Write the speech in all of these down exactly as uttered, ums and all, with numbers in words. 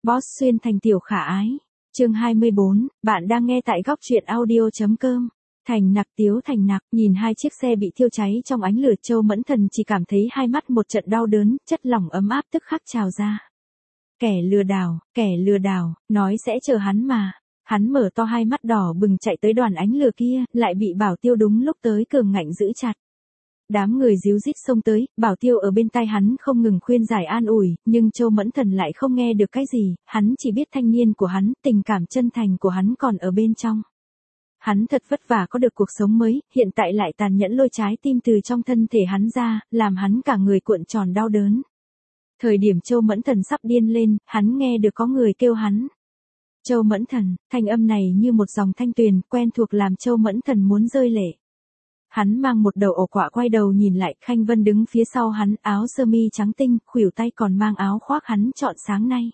Boss xuyên thành tiểu khả ái. Chương hai mươi bốn, bạn đang nghe tại góc truyện audio.com. Thành Nặc Tiếu Thành Nặc, nhìn hai chiếc xe bị thiêu cháy trong ánh lửa, Châu Mẫn Thần chỉ cảm thấy hai mắt một trận đau đớn, chất lỏng ấm áp tức khắc trào ra. Kẻ lừa đảo, kẻ lừa đảo, nói sẽ chờ hắn mà. Hắn mở to hai mắt đỏ bừng chạy tới đoàn ánh lửa kia, lại bị Bảo Tiêu đúng lúc tới cường ngạnh giữ chặt. Đám người díu dít xông tới, Bảo Tiêu ở bên tai hắn không ngừng khuyên giải an ủi, nhưng Châu Mẫn Thần lại không nghe được cái gì, hắn chỉ biết thanh niên của hắn, tình cảm chân thành của hắn còn ở bên trong. Hắn thật vất vả có được cuộc sống mới, hiện tại lại tàn nhẫn lôi trái tim từ trong thân thể hắn ra, làm hắn cả người cuộn tròn đau đớn. Thời điểm Châu Mẫn Thần sắp điên lên, hắn nghe được có người kêu hắn. Châu Mẫn Thần, thanh âm này như một dòng thanh tuyền, quen thuộc làm Châu Mẫn Thần muốn rơi lệ. Hắn mang một đầu ổ quạ quay đầu nhìn lại, Khanh Vân đứng phía sau hắn, áo sơ mi trắng tinh, khuỷu tay còn mang áo khoác hắn chọn sáng nay.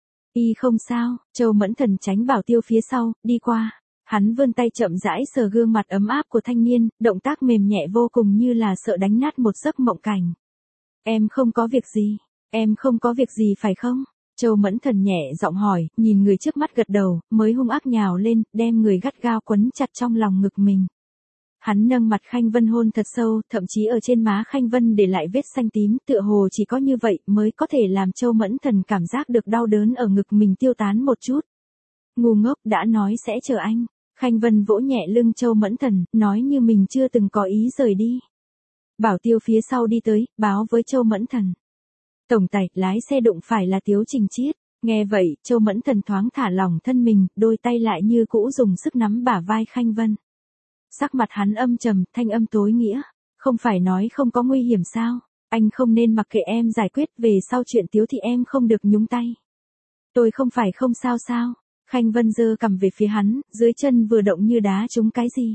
Y không sao, Châu Mẫn Thần tránh Bảo Tiêu phía sau, đi qua. Hắn vươn tay chậm rãi sờ gương mặt ấm áp của thanh niên, động tác mềm nhẹ vô cùng như là sợ đánh nát một giấc mộng cảnh. Em không có việc gì, em không có việc gì phải không? Châu Mẫn Thần nhẹ giọng hỏi, nhìn người trước mắt gật đầu, mới hung ác nhào lên, đem người gắt gao quấn chặt trong lòng ngực mình. Hắn nâng mặt Khanh Vân hôn thật sâu, thậm chí ở trên má Khanh Vân để lại vết xanh tím, tựa hồ chỉ có như vậy mới có thể làm Châu Mẫn Thần cảm giác được đau đớn ở ngực mình tiêu tán một chút. Ngu ngốc, đã nói sẽ chờ anh. Khanh Vân vỗ nhẹ lưng Châu Mẫn Thần, nói như mình chưa từng có ý rời đi. Bảo Tiêu phía sau đi tới, báo với Châu Mẫn Thần. Tổng tài, lái xe đụng phải là Tiếu Trình Chiết. Nghe vậy, Châu Mẫn Thần thoáng thả lỏng thân mình, đôi tay lại như cũ dùng sức nắm bả vai Khanh Vân. Sắc mặt hắn âm trầm, thanh âm tối nghĩa. Không phải nói không có nguy hiểm sao? Anh không nên mặc kệ em giải quyết, về sau chuyện Tiếu thì em không được nhúng tay. Tôi không phải không sao sao? Khanh Vân giơ cằm về phía hắn, dưới chân vừa động như đá trúng cái gì.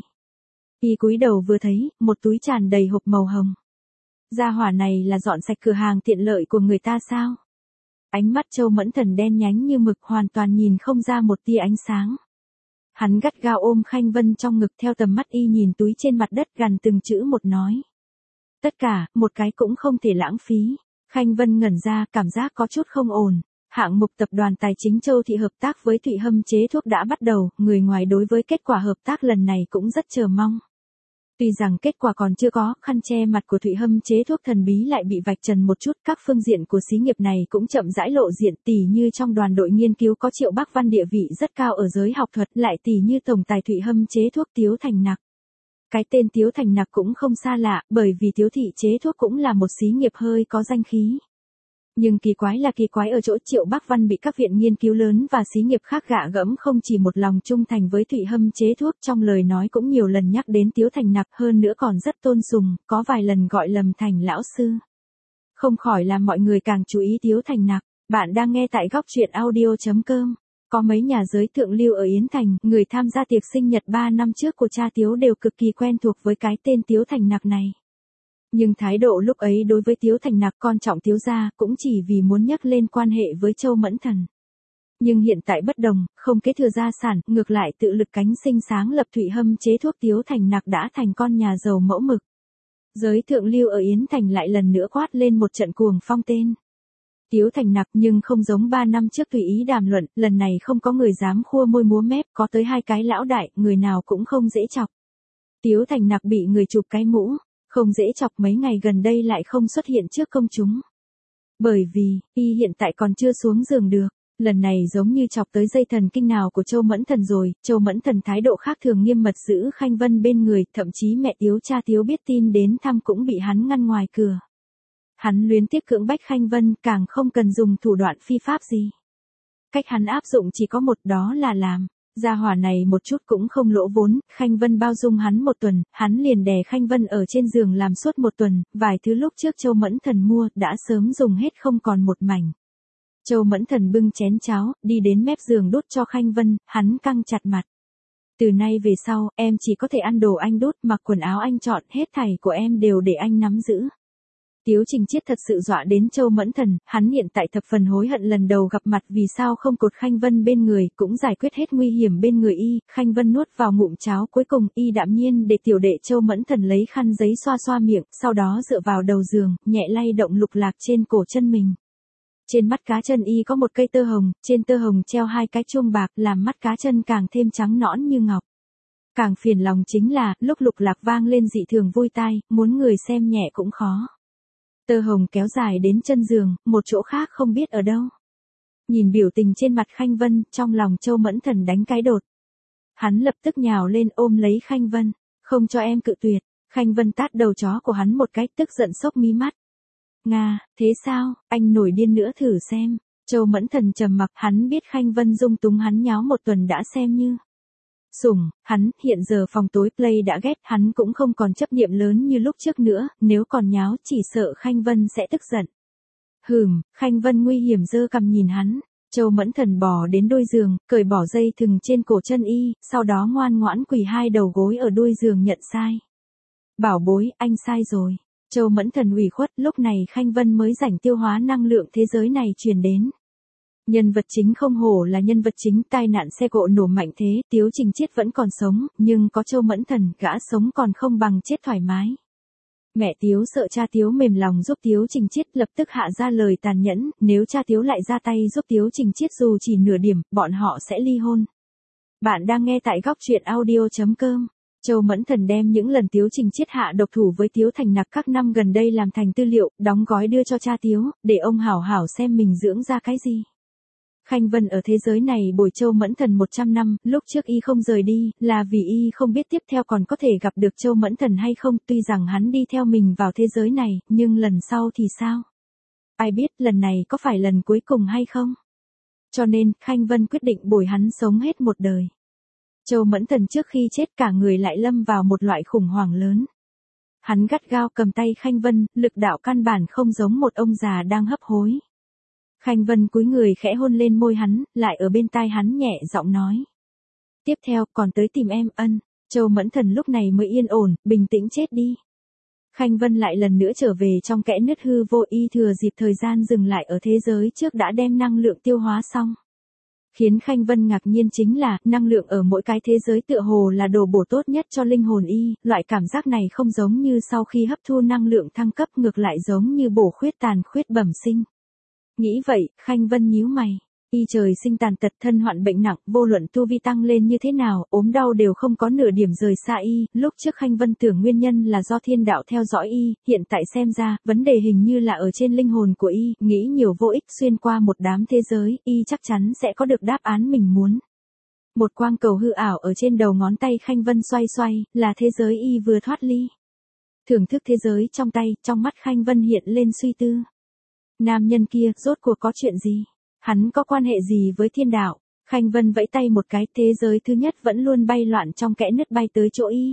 Y cúi đầu vừa thấy, một túi tràn đầy hộp màu hồng. Gia hỏa này là dọn sạch cửa hàng tiện lợi của người ta sao? Ánh mắt Châu Mẫn Thần đen nhánh như mực, hoàn toàn nhìn không ra một tia ánh sáng. Hắn gắt gao ôm Khanh Vân trong ngực, theo tầm mắt y nhìn túi trên mặt đất, gằn từng chữ một nói. Tất cả, một cái cũng không thể lãng phí. Khanh Vân ngẩn ra, cảm giác có chút không ổn. Hạng mục tập đoàn tài chính Châu Thị hợp tác với Thụy Hâm chế thuốc đã bắt đầu, người ngoài đối với kết quả hợp tác lần này cũng rất chờ mong. Tuy rằng kết quả còn chưa có, khăn che mặt của Thụy Hâm chế thuốc thần bí lại bị vạch trần một chút, các phương diện của xí nghiệp này cũng chậm rãi lộ diện, tỉ như trong đoàn đội nghiên cứu có Triệu Bắc Văn địa vị rất cao ở giới học thuật, lại tỉ như tổng tài Thụy Hâm chế thuốc Tiếu Thành Nặc. Cái tên Tiếu Thành Nặc cũng không xa lạ, bởi vì Tiếu thị chế thuốc cũng là một xí nghiệp hơi có danh khí. Nhưng kỳ quái là kỳ quái ở chỗ Triệu Bắc Văn bị các viện nghiên cứu lớn và xí nghiệp khác gạ gẫm, không chỉ một lòng trung thành với Thụy Hâm chế thuốc, trong lời nói cũng nhiều lần nhắc đến Tiếu Thành Nặc, hơn nữa còn rất tôn sùng, có vài lần gọi lầm thành lão sư. Không khỏi làm mọi người càng chú ý Tiếu Thành Nặc. Bạn đang nghe tại góc truyện audio.com. Có mấy nhà giới thượng lưu ở Yến Thành, người tham gia tiệc sinh nhật ba năm trước của cha Tiếu đều cực kỳ quen thuộc với cái tên Tiếu Thành Nặc này. Nhưng thái độ lúc ấy đối với Tiếu Thành Nặc coi trọng Tiếu gia, cũng chỉ vì muốn nhắc lên quan hệ với Châu Mẫn Thần. Nhưng hiện tại bất đồng, không kế thừa gia sản, ngược lại tự lực cánh sinh sáng lập Thụy Hâm chế thuốc, Tiếu Thành Nặc đã thành con nhà giàu mẫu mực. Giới thượng lưu ở Yến Thành lại lần nữa quát lên một trận cuồng phong tên Tiếu Thành Nặc, nhưng không giống ba năm trước tùy ý đàm luận, lần này không có người dám khua môi múa mép, có tới hai cái lão đại, người nào cũng không dễ chọc. Tiếu Thành Nặc bị người chụp cái mũ. Không dễ chọc, mấy ngày gần đây lại không xuất hiện trước công chúng. Bởi vì, y hiện tại còn chưa xuống giường được. Lần này giống như chọc tới dây thần kinh nào của Châu Mẫn Thần rồi. Châu Mẫn Thần thái độ khác thường, nghiêm mật giữ Khanh Vân bên người, thậm chí mẹ Tiếu cha Tiếu biết tin đến thăm cũng bị hắn ngăn ngoài cửa. Hắn luyến tiếc cưỡng bách Khanh Vân, càng không cần dùng thủ đoạn phi pháp gì. Cách hắn áp dụng chỉ có một, đó là làm. Gia hỏa này một chút cũng không lỗ vốn, Khanh Vân bao dung hắn một tuần, hắn liền đè Khanh Vân ở trên giường làm suốt một tuần, vài thứ lúc trước Châu Mẫn Thần mua, đã sớm dùng hết không còn một mảnh. Châu Mẫn Thần bưng chén cháo, đi đến mép giường đút cho Khanh Vân, hắn căng chặt mặt. Từ nay về sau, em chỉ có thể ăn đồ anh đút, mặc quần áo anh chọn, hết thảy của em đều để anh nắm giữ. Tiếu Trình Chiết thật sự dọa đến Châu Mẫn Thần, hắn hiện tại thập phần hối hận lần đầu gặp mặt vì sao không cột Khanh Vân bên người, cũng giải quyết hết nguy hiểm bên người y. Khanh Vân nuốt vào ngụm cháo, cuối cùng y đạm nhiên để tiểu đệ Châu Mẫn Thần lấy khăn giấy xoa xoa miệng, sau đó dựa vào đầu giường, nhẹ lay động lục lạc trên cổ chân mình. Trên mắt cá chân y có một cây tơ hồng, trên tơ hồng treo hai cái chuông bạc làm mắt cá chân càng thêm trắng nõn như ngọc. Càng phiền lòng chính là, lúc lục lạc vang lên dị thường vui tai, muốn người xem nhẹ cũng khó. Tơ hồng kéo dài đến chân giường, một chỗ khác không biết ở đâu. Nhìn biểu tình trên mặt Khanh Vân, trong lòng Châu Mẫn Thần đánh cái đột. Hắn lập tức nhào lên ôm lấy Khanh Vân, không cho em cự tuyệt. Khanh Vân tát đầu chó của hắn một cái, tức giận sốc mí mắt. Nga, thế sao, anh nổi điên nữa thử xem. Châu Mẫn Thần trầm mặc, hắn biết Khanh Vân dung túng hắn nháo một tuần đã xem như sủng, hắn, hiện giờ phòng tối play đã ghét, hắn cũng không còn chấp niệm lớn như lúc trước nữa, nếu còn nháo chỉ sợ Khanh Vân sẽ tức giận. Hừm, Khanh Vân nguy hiểm giơ cằm nhìn hắn, Châu Mẫn Thần bò đến đôi giường, cởi bỏ dây thừng trên cổ chân y, sau đó ngoan ngoãn quỳ hai đầu gối ở đôi giường nhận sai. Bảo bối, anh sai rồi. Châu Mẫn Thần ủy khuất, lúc này Khanh Vân mới rảnh tiêu hóa năng lượng thế giới này truyền đến. Nhân vật chính không hổ là nhân vật chính, tai nạn xe cộ nổ mạnh thế, Tiếu Trình Chiết vẫn còn sống, nhưng có Châu Mẫn Thần, gã sống còn không bằng chết thoải mái. Mẹ Tiếu sợ cha Tiếu mềm lòng giúp Tiếu Trình Chiết, lập tức hạ ra lời tàn nhẫn, nếu cha Tiếu lại ra tay giúp Tiếu Trình Chiết dù chỉ nửa điểm, bọn họ sẽ ly hôn. Bạn đang nghe tại góc truyện audio chấm com. Châu Mẫn Thần đem những lần Tiếu Trình Chiết hạ độc thủ với Tiếu Thành Nặc các năm gần đây làm thành tư liệu, đóng gói đưa cho cha Tiếu, để ông hảo hảo xem mình dưỡng ra cái gì. Khanh Vân ở thế giới này bồi Châu Mẫn Thần một trăm năm, lúc trước y không rời đi, là vì y không biết tiếp theo còn có thể gặp được Châu Mẫn Thần hay không, tuy rằng hắn đi theo mình vào thế giới này, nhưng lần sau thì sao? Ai biết lần này có phải lần cuối cùng hay không? Cho nên, Khanh Vân quyết định bồi hắn sống hết một đời. Châu Mẫn Thần trước khi chết cả người lại lâm vào một loại khủng hoảng lớn. Hắn gắt gao cầm tay Khanh Vân, lực đạo căn bản không giống một ông già đang hấp hối. Khanh Vân cúi người khẽ hôn lên môi hắn, lại ở bên tai hắn nhẹ giọng nói. Tiếp theo, còn tới tìm em, ân. Châu Mẫn Thần lúc này mới yên ổn, bình tĩnh chết đi. Khanh Vân lại lần nữa trở về trong kẽ nứt hư vô, y thừa dịp thời gian dừng lại ở thế giới trước đã đem năng lượng tiêu hóa xong. Khiến Khanh Vân ngạc nhiên chính là, năng lượng ở mỗi cái thế giới tựa hồ là đồ bổ tốt nhất cho linh hồn y, loại cảm giác này không giống như sau khi hấp thu năng lượng thăng cấp, ngược lại giống như bổ khuyết tàn khuyết bẩm sinh. Nghĩ vậy, Khanh Vân nhíu mày. Y trời sinh tàn tật, thân hoạn bệnh nặng, vô luận tu vi tăng lên như thế nào, ốm đau đều không có nửa điểm rời xa y, lúc trước Khanh Vân tưởng nguyên nhân là do thiên đạo theo dõi y, hiện tại xem ra, vấn đề hình như là ở trên linh hồn của y, nghĩ nhiều vô ích, xuyên qua một đám thế giới, y chắc chắn sẽ có được đáp án mình muốn. Một quang cầu hư ảo ở trên đầu ngón tay Khanh Vân xoay xoay, là thế giới y vừa thoát ly. Thưởng thức thế giới trong tay, trong mắt Khanh Vân hiện lên suy tư. Nam nhân kia, rốt cuộc có chuyện gì? Hắn có quan hệ gì với thiên đạo? Khanh Vân vẫy tay một cái, thế giới thứ nhất vẫn luôn bay loạn trong kẽ nứt bay tới chỗ y.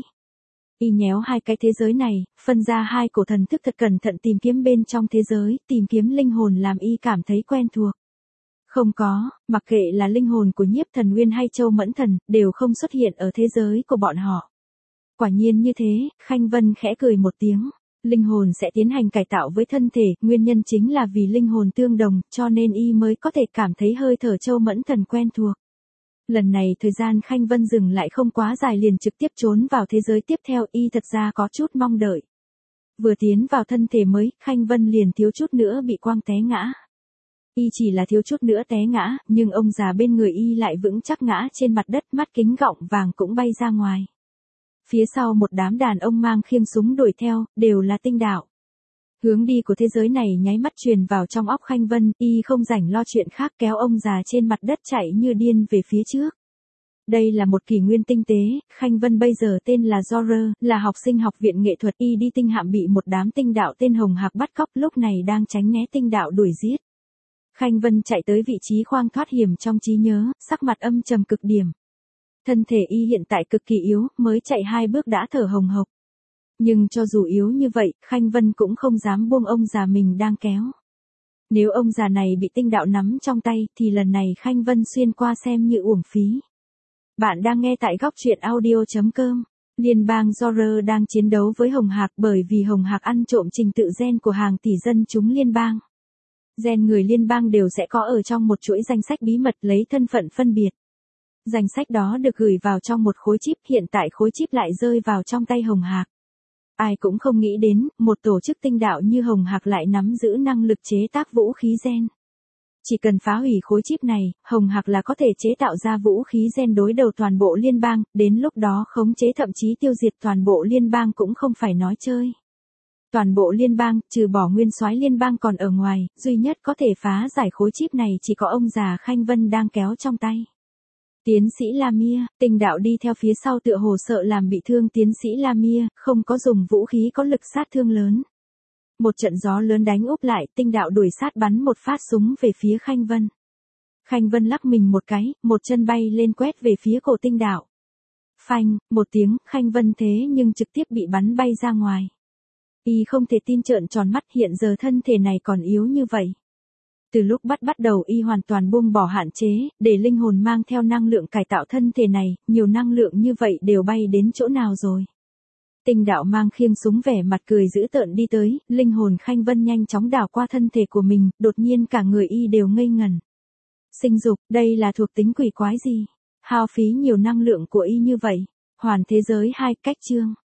Y nhéo hai cái thế giới này, phân ra hai cổ thần thức thật cẩn thận tìm kiếm bên trong thế giới, tìm kiếm linh hồn làm y cảm thấy quen thuộc. Không có, mặc kệ là linh hồn của Nhiếp Thần Nguyên hay Châu Mẫn Thần, đều không xuất hiện ở thế giới của bọn họ. Quả nhiên như thế, Khanh Vân khẽ cười một tiếng. Linh hồn sẽ tiến hành cải tạo với thân thể, nguyên nhân chính là vì linh hồn tương đồng, cho nên y mới có thể cảm thấy hơi thở Châu Mẫn Thần quen thuộc. Lần này thời gian Khanh Vân dừng lại không quá dài liền trực tiếp trốn vào thế giới tiếp theo, y thật ra có chút mong đợi. Vừa tiến vào thân thể mới, Khanh Vân liền thiếu chút nữa bị quăng té ngã. Y chỉ là thiếu chút nữa té ngã, nhưng ông già bên người y lại vững chắc ngã trên mặt đất, mắt kính gọng vàng cũng bay ra ngoài. Phía sau một đám đàn ông mang khiêng súng đuổi theo, đều là tinh đạo. Hướng đi của thế giới này nháy mắt truyền vào trong óc Khanh Vân, y không rảnh lo chuyện khác, kéo ông già trên mặt đất chạy như điên về phía trước. Đây là một kỷ nguyên tinh tế, Khanh Vân bây giờ tên là Zorer, là học sinh học viện nghệ thuật, y đi tinh hạm bị một đám tinh đạo tên Hồng Hạc bắt cóc, lúc này đang tránh né tinh đạo đuổi giết. Khanh Vân chạy tới vị trí khoang thoát hiểm trong trí nhớ, sắc mặt âm trầm cực điểm. Thân thể y hiện tại cực kỳ yếu, mới chạy hai bước đã thở hồng hộc. Nhưng cho dù yếu như vậy, Khanh Vân cũng không dám buông ông già mình đang kéo. Nếu ông già này bị tinh đạo nắm trong tay, thì lần này Khanh Vân xuyên qua xem như uổng phí. Bạn đang nghe tại góc truyện audio chấm com. Liên bang Zorer đang chiến đấu với Hồng Hạc bởi vì Hồng Hạc ăn trộm trình tự gen của hàng tỷ dân chúng liên bang. Gen người liên bang đều sẽ có ở trong một chuỗi danh sách bí mật lấy thân phận phân biệt. Danh sách đó được gửi vào trong một khối chip, hiện tại khối chip lại rơi vào trong tay Hồng Hạc. Ai cũng không nghĩ đến, một tổ chức tinh đạo như Hồng Hạc lại nắm giữ năng lực chế tác vũ khí gen. Chỉ cần phá hủy khối chip này, Hồng Hạc là có thể chế tạo ra vũ khí gen đối đầu toàn bộ liên bang, đến lúc đó khống chế thậm chí tiêu diệt toàn bộ liên bang cũng không phải nói chơi. Toàn bộ liên bang, trừ bỏ nguyên soái liên bang còn ở ngoài, duy nhất có thể phá giải khối chip này chỉ có ông già Khanh Vân đang kéo trong tay. Tiến sĩ Lamia, Tinh Đạo đi theo phía sau tựa hồ sợ làm bị thương tiến sĩ Lamia, không có dùng vũ khí có lực sát thương lớn. Một trận gió lớn đánh úp lại, Tinh Đạo đuổi sát bắn một phát súng về phía Khanh Vân. Khanh Vân lắc mình một cái, một chân bay lên quét về phía cổ Tinh Đạo. Phanh, một tiếng, Khanh Vân thế nhưng trực tiếp bị bắn bay ra ngoài. Y không thể tin trợn tròn mắt, hiện giờ thân thể này còn yếu như vậy. Từ lúc bắt bắt đầu Y hoàn toàn buông bỏ hạn chế, để linh hồn mang theo năng lượng cải tạo thân thể này, nhiều năng lượng như vậy đều bay đến chỗ nào rồi. Tinh Đạo mang khiêng súng vẻ mặt cười dữ tợn đi tới, linh hồn Khanh Vân nhanh chóng đảo qua thân thể của mình, đột nhiên cả người Y đều ngây ngẩn. Sinh dục, đây là thuộc tính quỷ quái gì? Hao phí nhiều năng lượng của Y như vậy. Hoàn thế giới hai cách chương.